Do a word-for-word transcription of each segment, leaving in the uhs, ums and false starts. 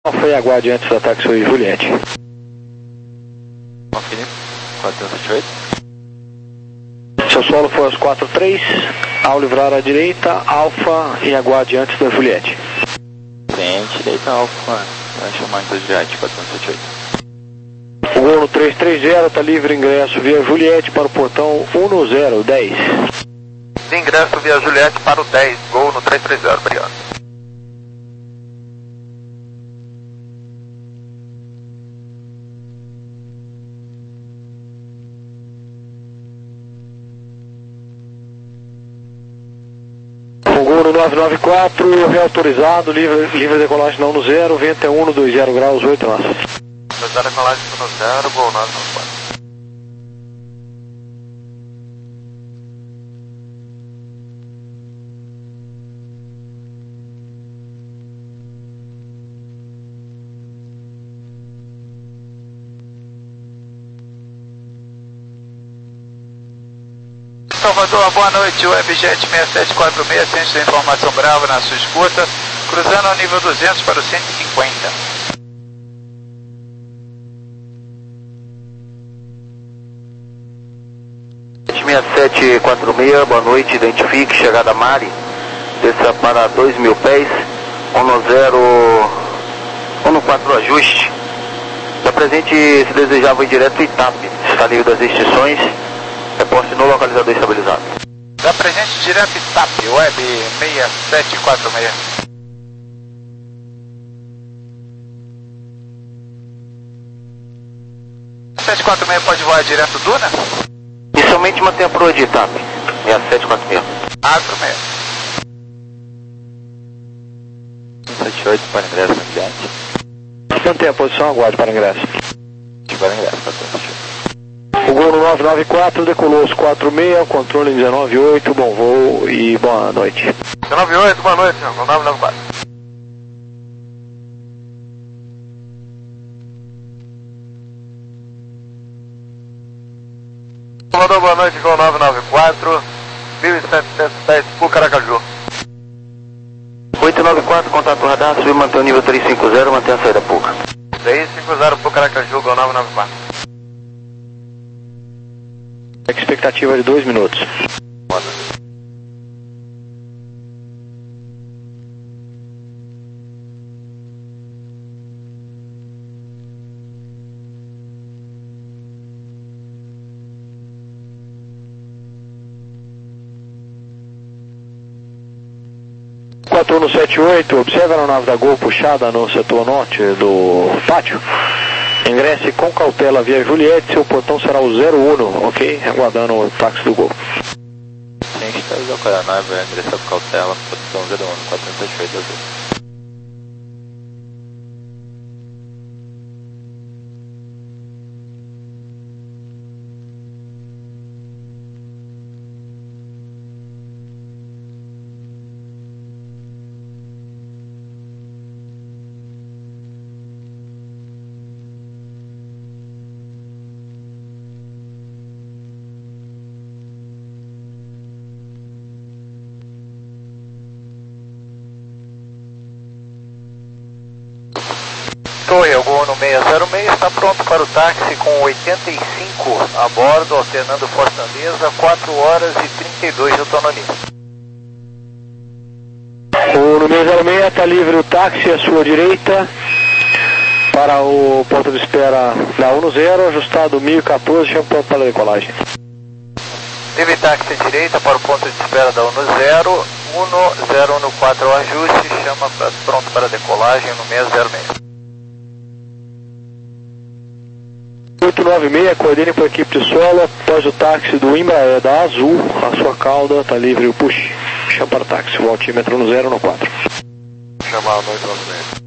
Foi aguarde antes do ataque sobre Juliette. Confirme, quatrocentos e setenta e oito. Seu solo foi aos quatro três, ao livrar à direita, Alfa e aguarde antes da Juliette. Frente, direita, Alfa, vai chamar antes da Juliette, quatrocentos e setenta e oito. O gol no três três zero, está livre ingresso via Juliette para o portão um zero dez. Ingresso via Juliette para o dez, gol no três três zero, obrigado. O gol no nove nove quatro, reautorizado, livre, livre decolagem não no zero, vento é um no dois zero graus, oito nossas. Autorizado decolagem no zero, gol nove nove quatro. Salvador, boa noite, Webjet seis sete quatro seis, centro de informação Bravo na sua escuta, cruzando ao nível duzentos para o cento e cinquenta. seis sete quatro seis, boa noite, identifique, chegada Mari, desça para dois mil pés, um zero, um quatro ajuste. Da presente, se desejava ir direto Itape, está livre das extinções. Reporte no localizador estabilizado. Da presente direto Itape, Web seis sete quatro seis. sete quatro seis pode voar direto Duna? Inicialmente mantenha a proa de Itape, seis sete quatro seis. quatro seis. setenta e oito para ingresso no ambiente. Mantenha a posição, aguarde para ingresso. Para ingresso, quatrocentos e setenta e oito. O gol no nove nove quatro, decolou os quatro seis, controle dezenove oito, bom voo e boa noite. dezenove oito, boa noite, senhor, nove nove quatro. Salvador, boa noite, Gol nove nove quatro, mil e setecentos pés, Pucaracaju. oito nove quatro, contato radar, subir, mantém o nível trezentos e cinquenta, mantém a saída Puca. trezentos e cinquenta, Pucaracaju, Gol nove nove quatro. Expectativa de dois minutos. quatro um sete oito, observa a nave da Gol puxada no setor norte do pátio. Ingresse com cautela via Juliette, seu portão será o zero um, ok? Aguardando o táxi do Gol. Sim, está desacorado, não é? Vai ingressar com cautela, posição zero um, quatrocentos e setenta e oito azul. Torre, o Gol no seis zero seis está pronto para o táxi com oitenta e cinco a bordo, alternando Fortaleza, quatro horas e trinta e dois de autonomia. O número zero seis está livre o táxi à sua direita para o ponto de espera da um zero, ajustado mil e quatorze, chama para a decolagem. Livre táxi à direita para o ponto de espera da um zero, um zero um quatro ajuste, chama pra, pronto para decolagem no seis zero seis. oito nove seis, coordene com a equipe de solo, após o táxi do Embraer da Azul, a sua cauda está livre o push. Chama para o táxi, o altímetro no zero um quatro. Chamar a noite novamente.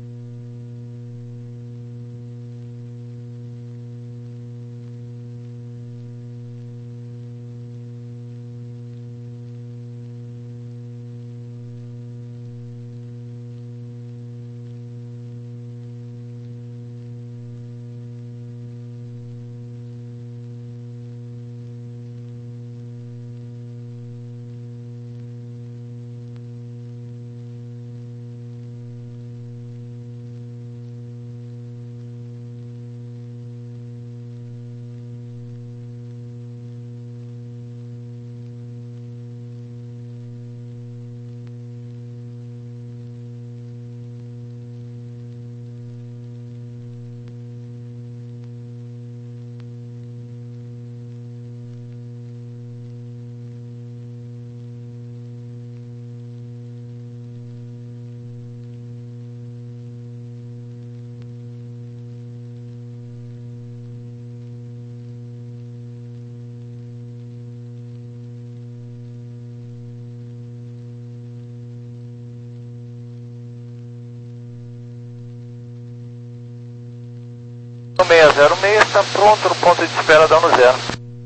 seis zero seis está pronto no ponto de espera da um zero.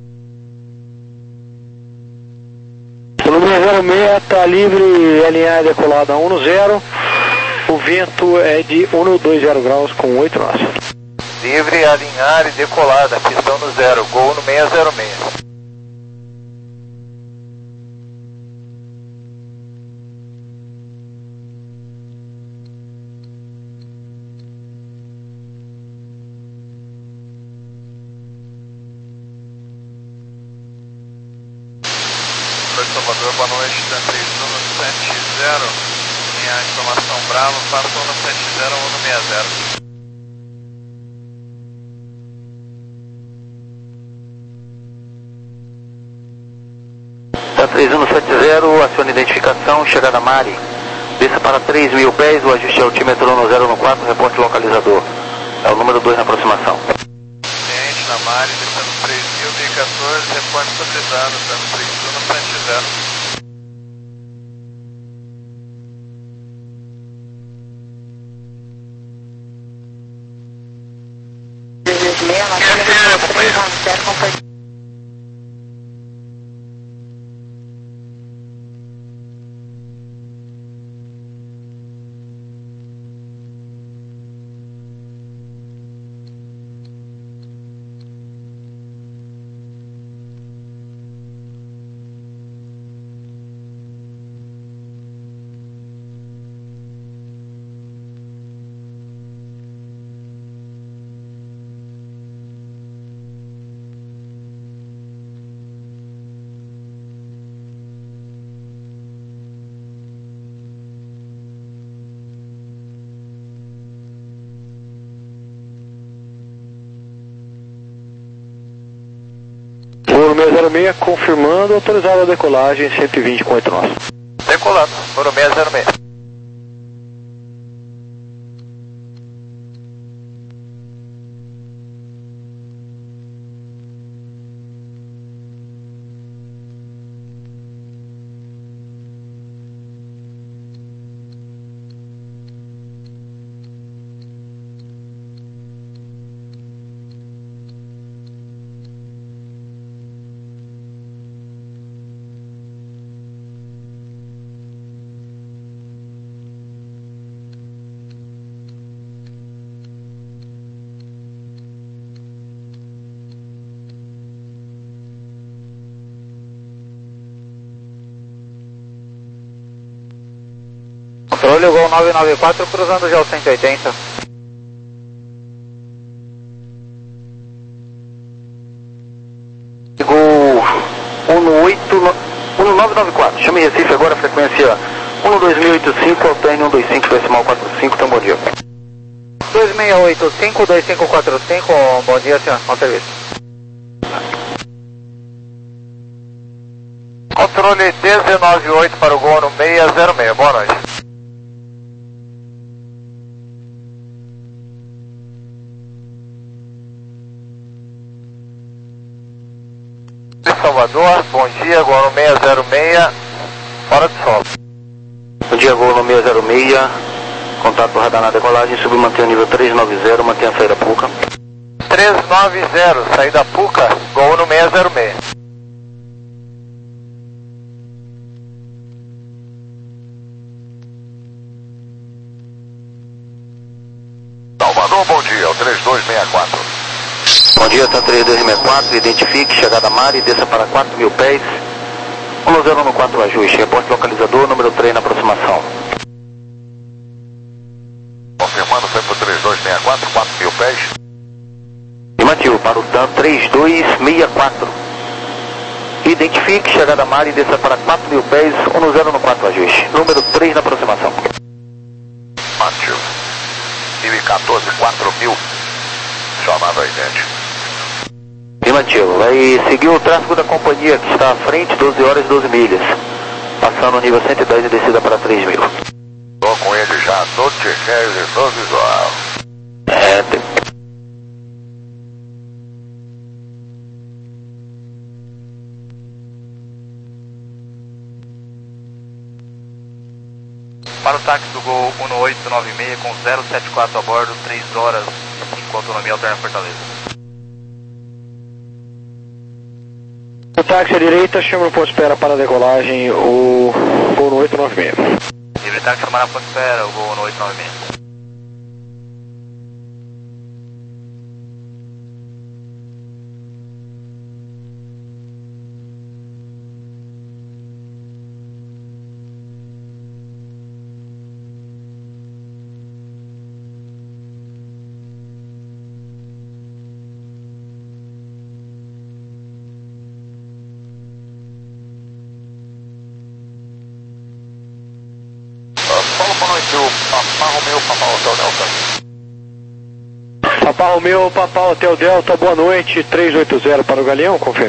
O seis zero seis está livre, L A decolada um zero. O vento é de um dois zero graus com oito nós. Livre, alinhar e decolada, pistão no zero, gol no seis zero seis. Oi, Salvador, boa noite, da três um sete zero, minha informação Bravo, passou no sete zero um seis zero. Da três um sete zero, aciona identificação, chegada Mari, desça para três mil pés, o ajuste altímetro no zero um quatro, reporte localizador, é o número dois na aproximação. Cliente na Mari, descendo três mil e quatorze, reporte estabilizado, dando três um sete zero. Voo seis zero seis confirmando, autorizado a decolagem cento e vinte com oito nós. Decolando, número seis zero seis. Controle, Gol nove nove quatro, cruzando já o cento e oitenta. Gol um nove nove quatro, chame Recife agora, frequência um dois mil e oitenta e cinco, alterne um dois cinco, decimal quatro cinco, então bom dia. dois seis oito cinco, dois cinco quatro cinco, bom dia senhor, bom serviço. Controle dezenove oito para o Gol no seis zero seis, boa noite. Salvador, bom dia, Gol no seis zero seis, fora de solo. Bom dia, Gol no seis zero seis, contato radar na decolagem, submantenha o nível três nove zero, mantenha a saída Puca. três nove zero, saída Puca, Gol no seis zero seis. Salvador, bom dia, o três dois seis quatro. Bom dia, tá três dois seis quatro, identifique, chegada Mari, desça para quatro mil pés, um zero um quatro ajuste, reporte localizador, número três na aproximação. Confirmando, foi pro três dois seis quatro, quatro mil pés. Afirmativo, para o TAM três dois seis quatro. Identifique, chegada Mari, desça para quatro mil pés, um zero um quatro ajuste, número três na aproximação. Afirmativo. mil e quatorze, quatro mil. Chamada idêntica. Afirmativo, vai seguir o tráfego da companhia que está à frente, doze horas e doze milhas. Passando o nível cento e dez e descida para três mil. Tô com ele já no G P S e no visual. É, tem... Para o táxi do Gol um oito nove seis com zero sete quatro a bordo, três horas e cinco com autonomia alterna Fortaleza. O táxi à direita, chama no ponto de espera para a decolagem, o voo no oito nove seis. Livre táxi, chamar na ponte de espera, o voo no oito nove seis. Papá Romeu, Papá Hotel Delta. Papá Romeu, Papá Hotel Delta, boa noite, três oito zero para o Galeão, confirme.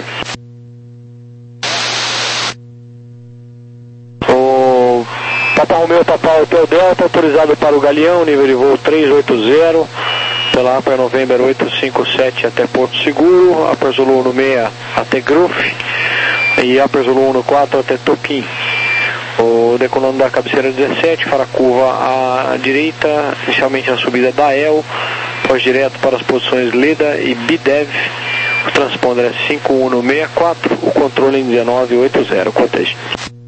O Papá Romeu, Papá Hotel Delta, autorizado para o Galeão, nível de voo três oito zero, pela Upper November oito cinco sete até Porto Seguro, Upper Zulu um seis até Gruf e Upper Zulu um quatro até Toquim. O decolando da cabeceira dezessete, para a curva à direita, inicialmente na subida da E L, pós direto para as posições Leda e B D E V, o transponder é cinco um um seis quatro, o controle em dezenove oito zero, cotejo.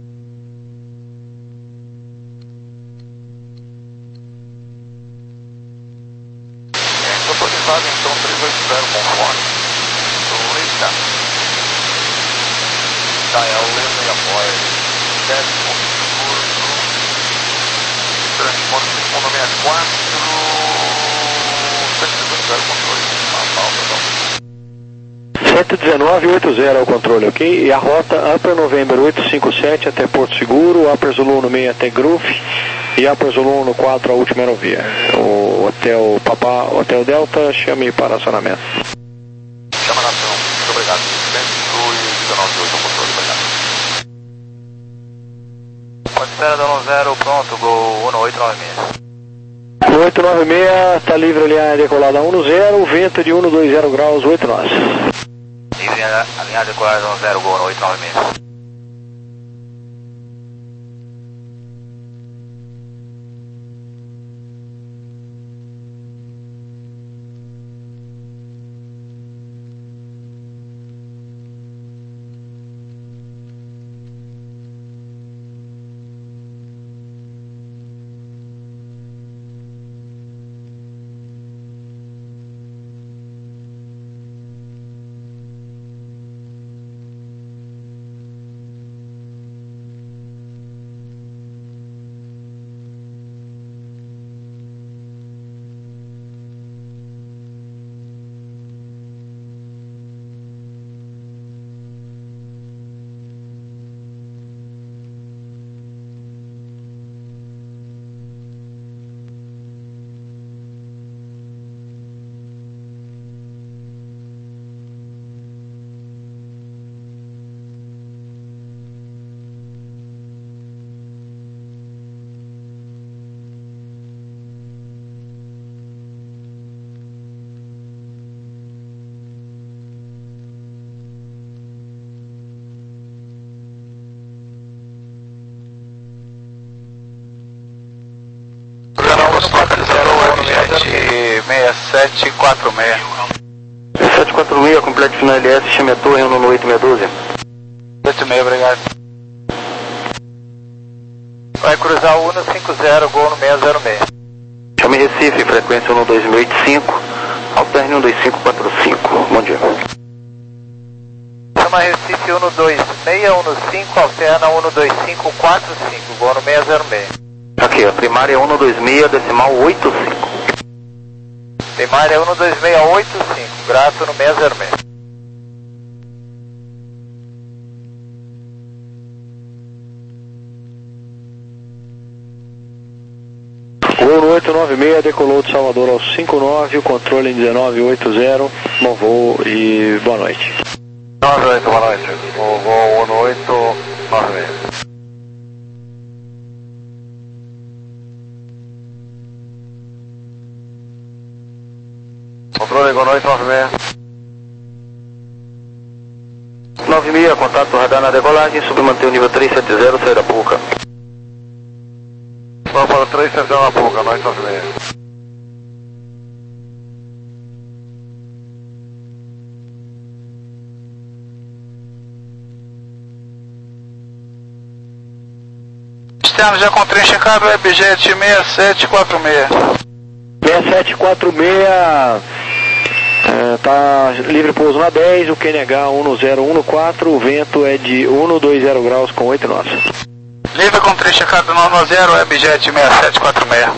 Autorizado então três oito zero conforme, Leda, da E L, Leda e apoia, décimo. Transporte cinco um seis quatro, cento e dezenove oito zero é o controle, ok? E a rota Upper November oito cinco sete até Porto Seguro, Upper Zulu um seis até Gruf e Upper Zulu um quatro a última aerovia. O hotel Papá, Hotel Delta, chame para acionamento. Chama na ação, muito obrigado. cento e dezenove oito é o controle, obrigado. Pode espera da um zero, pronto, Gol um oito nove seis. O oito nove seis está livre alinhada decolada um zero, vento de um dois zero graus, oito nós. Livre alinhada decolada um zero, Gol oito nove seis. seis sete quatro seis. seis sete quatro seis, completo final L S, chame a torre um no oito seis um dois. oito seis, obrigado. Vai cruzar o um cinco zero, Gol no seis zero seis. Chame Recife, frequência um dois oito cinco, alterne um dois cinco quatro cinco. Bom dia. Chama Recife um dois seis um cinco, alterna um dois cinco quatro cinco, Gol no seis zero seis. Aqui, a primária é um dois seis, decimal oito cinco. Primária um dois seis oito cinco, grato no seis zero seis. Gol no oito nove seis, decolou de Salvador ao cinco nove, o controle em dezenove oito zero, bom voo e boa noite. nove oito, boa noite. O voo um oito nove seis. Controle Gol oito nove seis. nove seis, contato radar na decolagem, submanter o nível três sete zero, saída Puca. Vamos para o três sete zero na Puca, nove nove seis. externo já com trem checado, Webjet seis sete quatro seis. seis sete quatro seis, é, tá livre pouso na dez, o Q N H um zero um quatro, o vento é de um dois zero graus com oito nós. Livre com trem checado nove zero, Webjet seis sete quatro seis.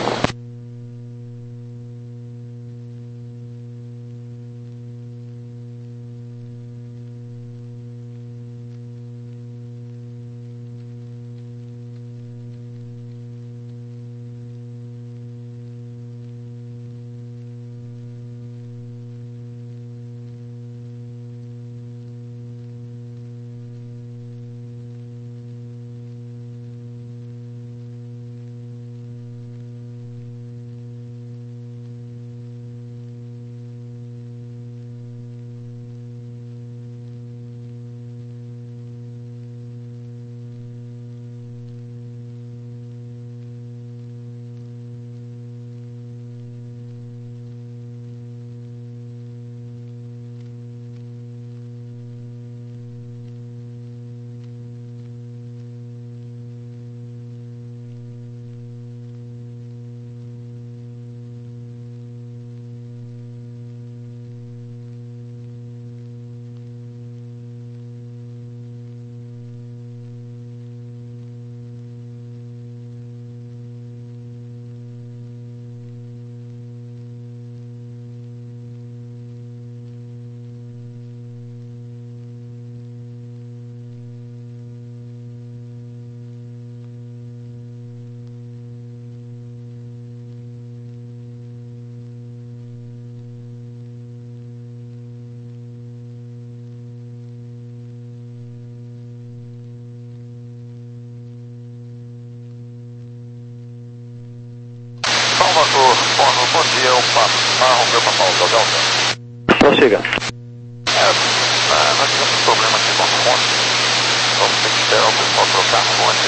Salvador, bom, bom dia, o Marrom, meu papai, o Delta. Prossiga. É, nós tivemos um problema aqui com a fonte, vamos ter que esperar o pessoal trocar a fonte,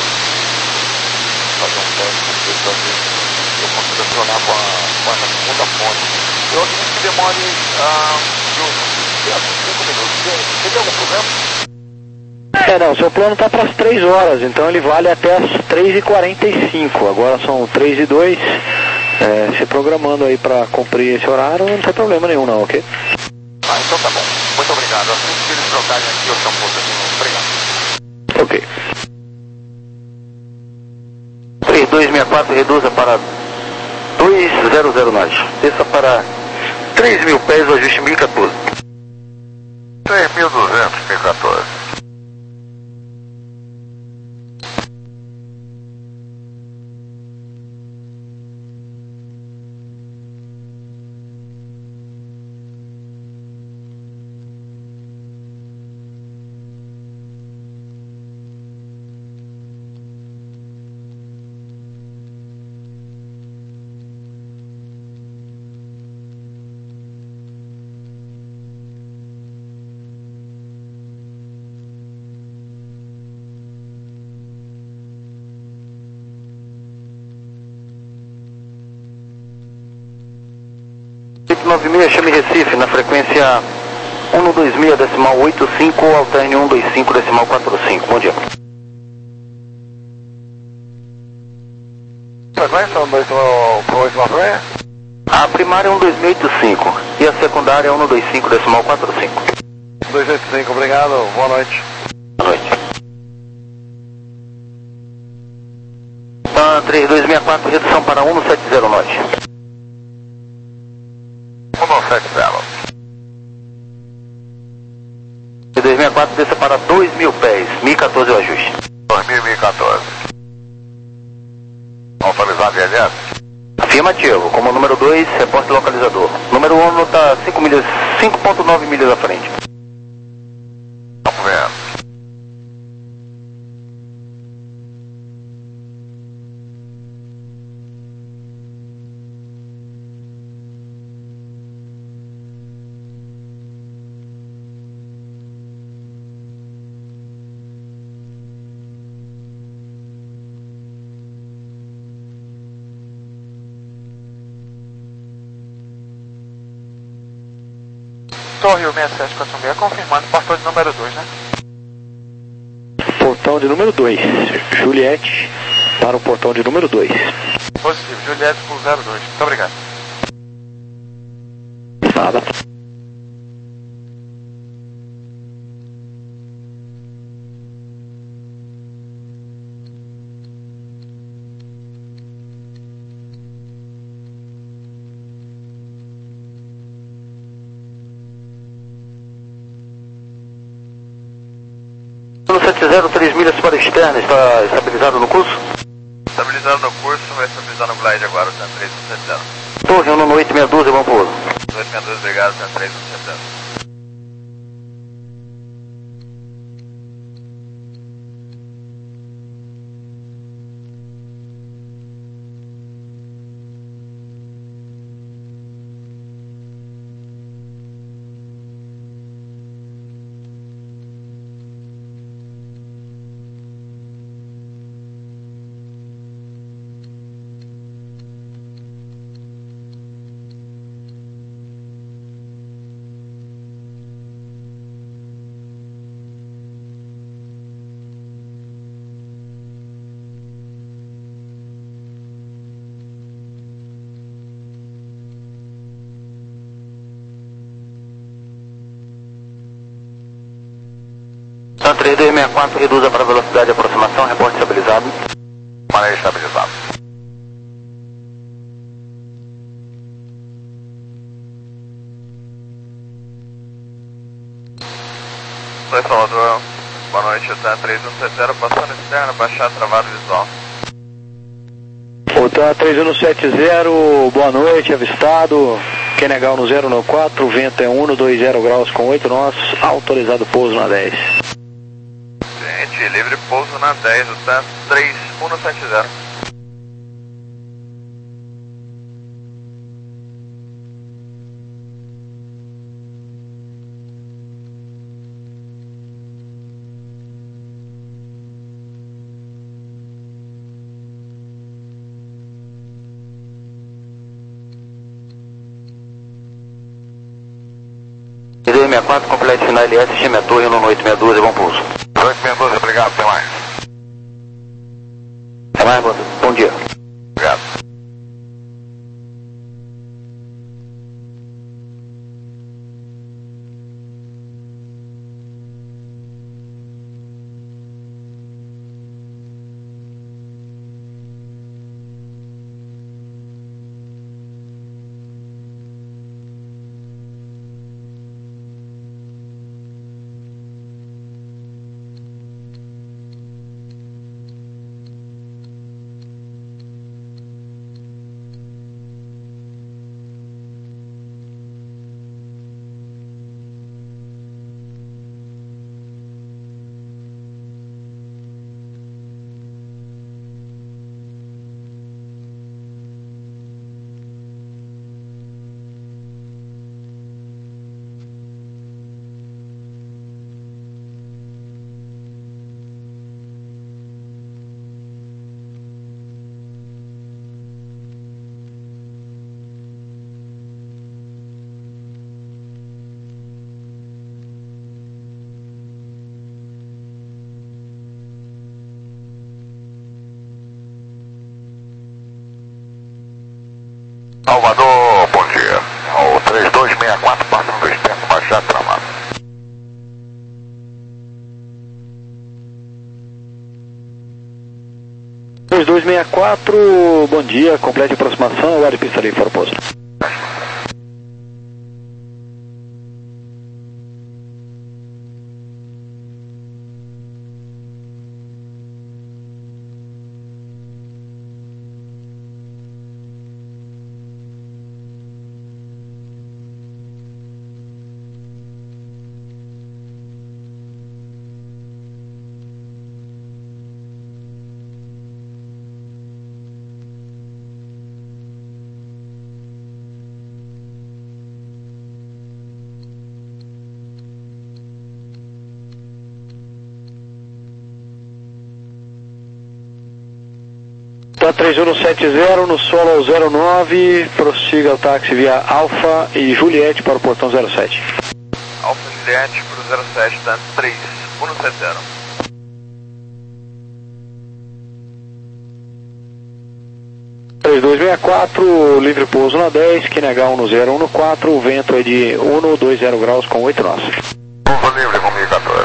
fazer um teste, porque talvez eu consiga acionar com a, com a segunda fonte. Eu acredito que demore ah, de uns cinco minutos. Tem algum problema? É, não, seu plano está para as três horas, então ele vale até as três e quarenta e cinco, agora são três e dois, é, se programando aí para cumprir esse horário, não tem problema nenhum não, ok? Ah, então tá bom. Muito obrigado. Assim que eles trocarem aqui, eu chamo você de novo. Obrigado. Ok. três dois seis quatro, reduza para dois zero zero nós. Desça para três mil pés, o ajuste mil e quatorze. três mil e duzentos, mil e quatorze. nove seis, chame Recife, na frequência um dois seis, decimal oito cinco, alterne um dois cinco, decimal quatro cinco. Bom dia. Frequência um dois seis, a primária é um dois seis oito cinco e a secundária é um dois cinco, decimal quatro cinco. dois oito cinco, obrigado, boa noite. Boa noite. Tá, três dois seis quatro, redução para um sete zero nós. um sete zero. três dois seis quatro, desça para dois mil pés, mil e quatorze o ajuste. dois mil e mil e quatorze. Autorizado V L S? Afirmativo, como número dois, reporte localizador. Número um está cinco ponto nove milhas à frente. Vamos ver. Torre seis sete quatro seis, confirmando, portão de número dois, né? Portão de número dois, Juliette para o portão de número dois. Positivo, Juliette por zero dois. Muito obrigado. Nada. sete zero, três milhas para externa, está estabilizado no curso? Estabilizado no curso, vai estabilizar no glide agora, o três um sete zero. Torre um no oito seis dois, vamos pro outro. oito seis dois, obrigado, três um sete zero. três dois seis quatro, reduza para velocidade de aproximação, reporte estabilizado. Manejo estabilizado. Oi, Salvador, boa noite, o três um sete zero, passando externa, baixar travado visual. O três um sete zero, boa noite, avistado. Kenegal no zero no quatro, vento é um no dois zero graus com oito nós, autorizado pouso na dez. Gente, livre pouso na dez, o três um sete zero. três dois seis quatro, complete final L S, chame a torre no oito seis dois, bom pouso. oito seis dois, obrigado, até mais. Até mais, bom, bom dia. Obrigado. Salvador, bom dia. O três dois seis quatro passando externo, baixar travado. três dois seis quatro, bom dia, complete aproximação, aguarde pista ali, fora pouso. Tá três um sete zero, no solo ao zero nove, prossiga o táxi via Alfa e Juliette para o portão zero sete. Alfa Juliette para o zero sete, tá três um sete zero. três dois seis quatro, livre pouso na dez, Q N H um zero um quatro, o vento é de um dois zero graus com oito nós. Pouso livre, Romeo quatorze.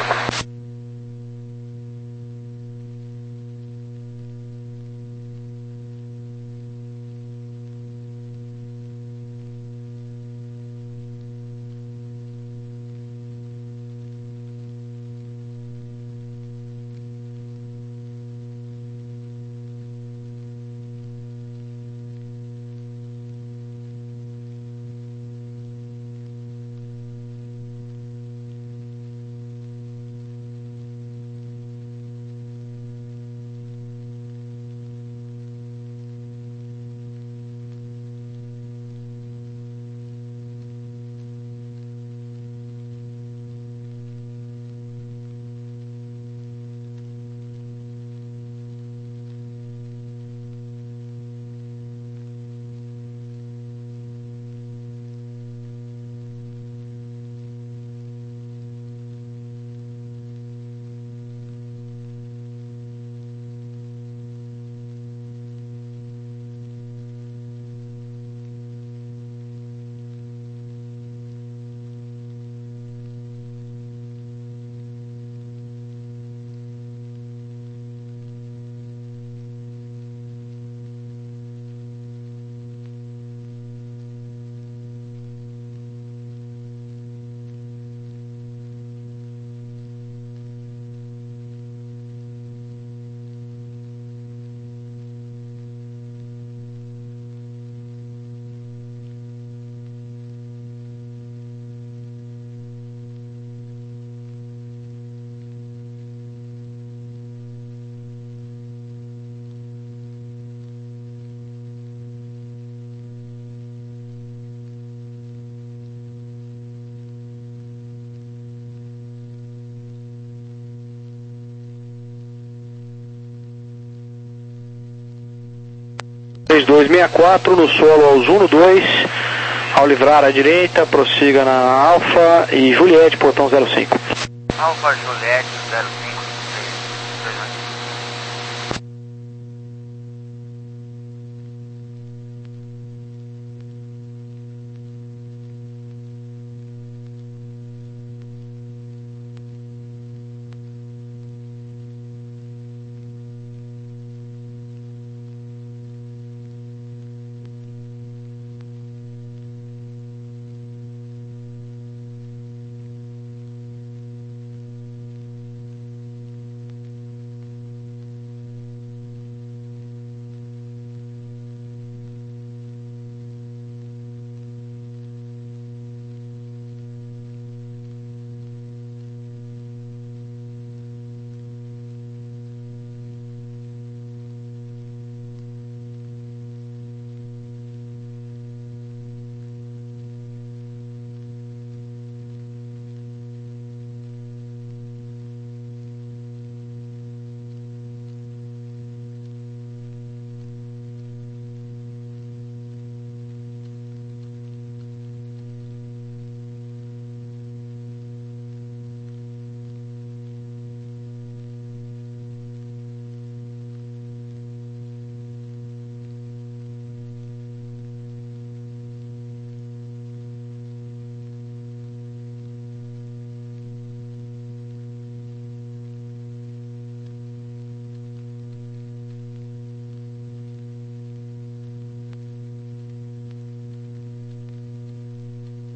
três dois seis quatro no solo aos um dois, ao livrar à direita, prossiga na Alfa e Juliette, portão zero cinco. Alfa Juliette zero cinco.